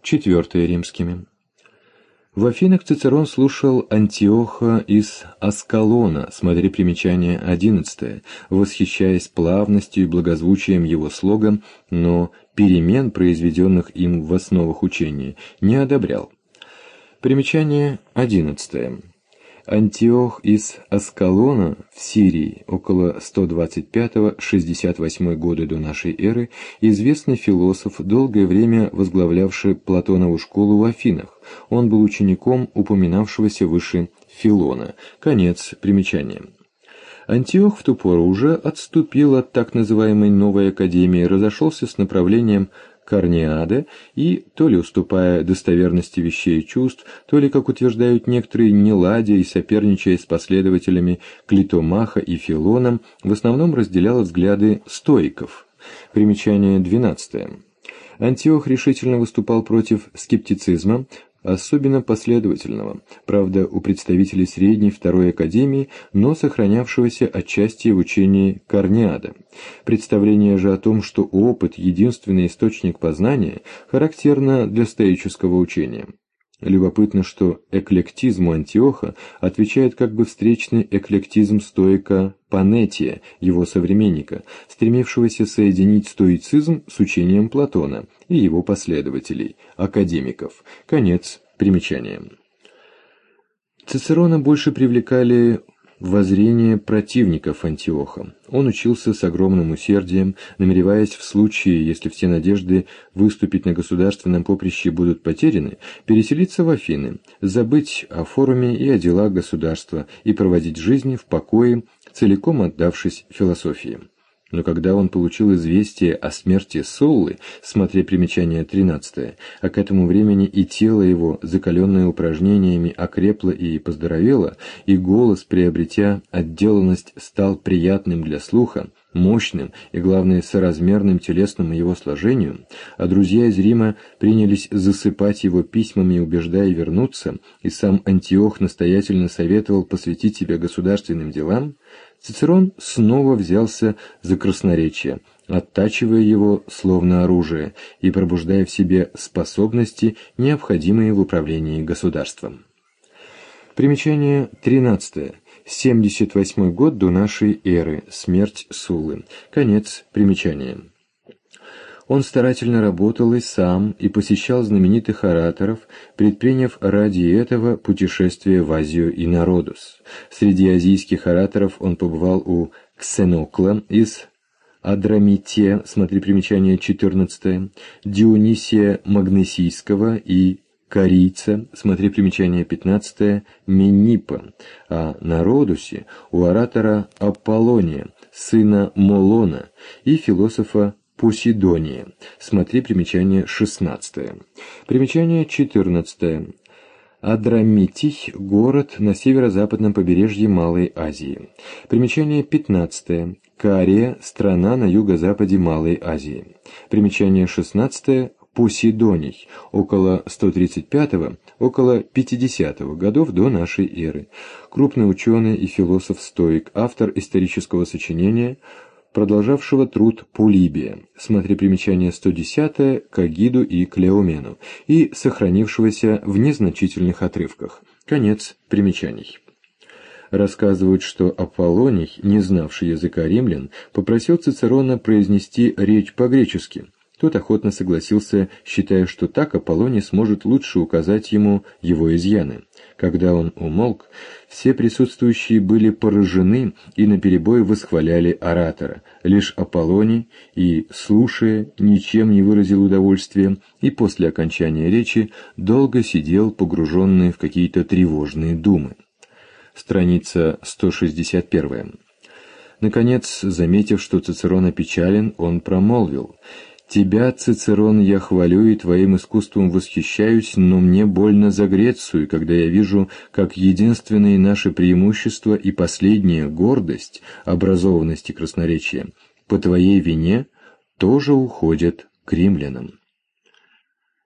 четвертое римскими. В Афинах Цицерон слушал Антиоха из Аскалона, смотри примечание 11, восхищаясь плавностью и благозвучием его слога, но перемен, произведенных им в основах учения, не одобрял. Примечание 11. Антиох из Аскалона в Сирии около 125-68 года до нашей эры, известный философ, долгое время возглавлявший Платонову школу в Афинах. Он был учеником упоминавшегося выше Филона. Конец примечания. Антиох в ту пору уже отступил от так называемой новой академии, разошелся с направлением Карниада и, то ли уступая достоверности вещей и чувств, то ли, как утверждают некоторые, не ладя и соперничая с последователями Клитомаха и Филоном, в основном разделял взгляды стоиков. Примечание 12. Антиох решительно выступал против скептицизма, особенно последовательного, правда, у представителей средней второй академии, но сохранявшегося отчасти в учении Карниада. Представление же о том, что опыт – единственный источник познания, характерно для стоического учения. Любопытно, что эклектизму Антиоха отвечает как бы встречный эклектизм стоика Панетия, его современника, стремившегося соединить стоицизм с учением Платона и его последователей, академиков. Конец примечания. Цицерона больше привлекали воззрения противников Антиоха. Он учился с огромным усердием, намереваясь в случае, если все надежды выступить на государственном поприще будут потеряны, переселиться в Афины, забыть о форуме и о делах государства и проводить жизнь в покое, целиком отдавшись философии. Но когда он получил известие о смерти Суллы, смотри примечание 13, а к этому времени и тело его, закаленное упражнениями, окрепло и поздоровело, и голос, приобретя отделанность, стал приятным для слуха, мощным и, главное, соразмерным телесному его сложению, а друзья из Рима принялись засыпать его письмами, убеждая вернуться, и сам Антиох настоятельно советовал посвятить себя государственным делам, Цицерон снова взялся за красноречие, оттачивая его словно оружие и пробуждая в себе способности, необходимые в управлении государством. Примечание 13. 78 год до нашей эры. Смерть Суллы. Конец примечания. Он старательно работал и сам, и посещал знаменитых ораторов, предприняв ради этого путешествие в Азию и на Родос. Среди азийских ораторов он побывал у Ксенокла из Адрамите, смотри примечание 14, Дионисия Магнесийского и Корийца, смотри примечание 15, Менипа, а на Родосе у оратора Аполлония, сына Молона, и философа Посидония, смотри примечание 16. Примечание 14. Адрамитий – город на северо-западном побережье Малой Азии. Примечание 15. Кария – страна на юго-западе Малой Азии. Примечание 16. Посидоний, около 135-го, около 50-го годов до нашей эры. Крупный ученый и философ-стоик, автор исторического сочинения, продолжавшего труд Полибия, смотри примечание 110 к Агиду и Клеомену, и сохранившегося в незначительных отрывках. Конец примечаний. Рассказывают, что Аполлоний, не знавший языка римлян, попросил Цицерона произнести речь по-гречески. Тот охотно согласился, считая, что так Аполлоний сможет лучше указать ему его изъяны. Когда он умолк, все присутствующие были поражены и наперебой восхваляли оратора. Лишь Аполлоний, и, слушая, ничем не выразил удовольствия, и после окончания речи долго сидел, погруженный в какие-то тревожные думы. Страница 161. Наконец, заметив, что Цицерон опечален, он промолвил: «Тебя, Цицерон, я хвалю и твоим искусством восхищаюсь, но мне больно за Грецию, когда я вижу, как единственные наши преимущества и последняя гордость, образованность и красноречие, по твоей вине тоже уходят к римлянам».